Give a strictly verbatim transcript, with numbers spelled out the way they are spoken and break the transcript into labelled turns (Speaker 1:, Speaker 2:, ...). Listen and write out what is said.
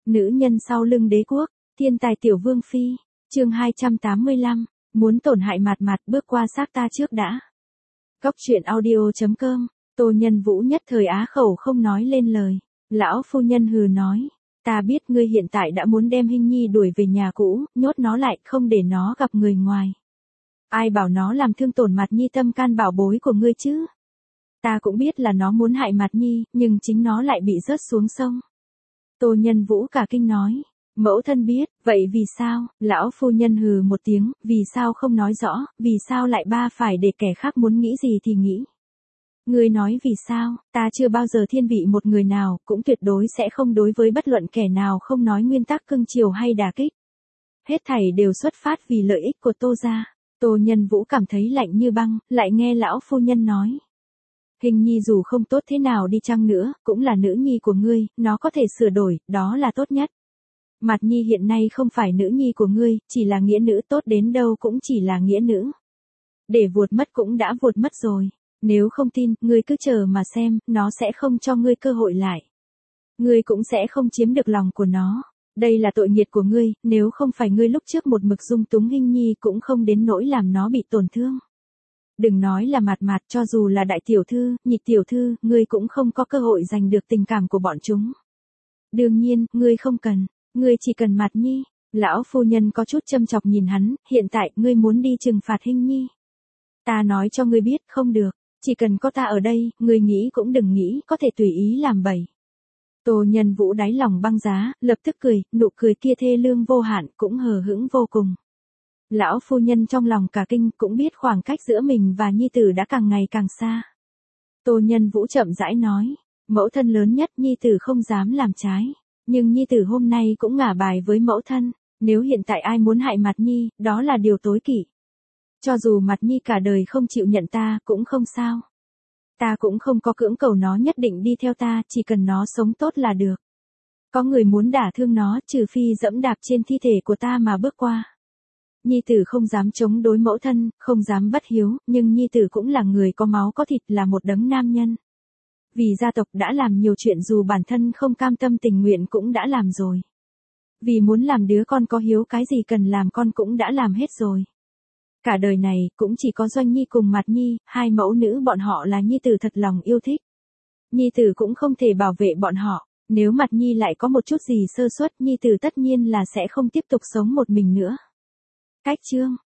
Speaker 1: Nữ nhân sau lưng đế quốc, thiên tài tiểu vương phi, chương hai trăm tám mươi lăm, muốn tổn hại Mạt Mạt bước qua xác ta trước đã. Góc truyện audio chấm com, Tô Nhân Vũ nhất thời á khẩu không nói lên lời. Lão phu nhân hừ nói, ta biết ngươi hiện tại đã muốn đem Hinh Nhi đuổi về nhà cũ, nhốt nó lại không để nó gặp người ngoài. Ai bảo nó làm thương tổn Mạt Nhi tâm can bảo bối của ngươi chứ? Ta cũng biết là nó muốn hại Mạt Nhi, nhưng chính nó lại bị rớt xuống sông. Tô Nhân Vũ cả kinh nói, mẫu thân biết, vậy vì sao? Lão phu nhân hừ một tiếng, vì sao không nói rõ, vì sao lại ba phải để kẻ khác muốn nghĩ gì thì nghĩ. Ngươi nói vì sao, ta chưa bao giờ thiên vị một người nào, cũng tuyệt đối sẽ không đối với bất luận kẻ nào không nói nguyên tắc cưng chiều hay đả kích. Hết thảy đều xuất phát vì lợi ích của Tô gia. Tô Nhân Vũ cảm thấy lạnh như băng, lại nghe lão phu nhân nói. Hình Nhi dù không tốt thế nào đi chăng nữa, cũng là nữ nhi của ngươi, nó có thể sửa đổi, đó là tốt nhất. Mạt Nhi hiện nay không phải nữ nhi của ngươi, chỉ là nghĩa nữ, tốt đến đâu cũng chỉ là nghĩa nữ. Để vuột mất cũng đã vuột mất rồi. Nếu không tin, ngươi cứ chờ mà xem, nó sẽ không cho ngươi cơ hội lại. Ngươi cũng sẽ không chiếm được lòng của nó. Đây là tội nghiệt của ngươi, nếu không phải ngươi lúc trước một mực dung túng Hinh Nhi cũng không đến nỗi làm nó bị tổn thương. Đừng nói là Mạt Mạt, cho dù là đại tiểu thư, nhị tiểu thư, ngươi cũng không có cơ hội giành được tình cảm của bọn chúng. Đương nhiên, ngươi không cần, ngươi chỉ cần Mạt Nhi. Lão phu nhân có chút châm chọc nhìn hắn, hiện tại ngươi muốn đi trừng phạt Hinh Nhi. Ta nói cho ngươi biết, không được, chỉ cần có ta ở đây, ngươi nghĩ cũng đừng nghĩ, có thể tùy ý làm bậy. Tô Nhân Vũ đáy lòng băng giá, lập tức cười, nụ cười kia thê lương vô hạn, cũng hờ hững vô cùng. Lão phu nhân trong lòng cả kinh, cũng biết khoảng cách giữa mình và nhi tử đã càng ngày càng xa. Tô Nhân Vũ chậm rãi nói, mẫu thân lớn nhất, nhi tử không dám làm trái, nhưng nhi tử hôm nay cũng ngả bài với mẫu thân, nếu hiện tại ai muốn hại Mạt Nhi, đó là điều tối kỵ. Cho dù Mạt Nhi cả đời không chịu nhận ta, cũng không sao. Ta cũng không có cưỡng cầu nó nhất định đi theo ta, chỉ cần nó sống tốt là được. Có người muốn đả thương nó, trừ phi dẫm đạp trên thi thể của ta mà bước qua. Nhi tử không dám chống đối mẫu thân, không dám bất hiếu, nhưng nhi tử cũng là người có máu có thịt, là một đấng nam nhân. Vì gia tộc đã làm nhiều chuyện dù bản thân không cam tâm tình nguyện cũng đã làm rồi. Vì muốn làm đứa con có hiếu, cái gì cần làm con cũng đã làm hết rồi. Cả đời này, cũng chỉ có Doanh Nhi cùng Mạt Nhi, hai mẫu nữ bọn họ là nhi tử thật lòng yêu thích. Nhi tử cũng không thể bảo vệ bọn họ, nếu Mạt Nhi lại có một chút gì sơ suất, nhi tử tất nhiên là sẽ không tiếp tục sống một mình nữa. Cách chương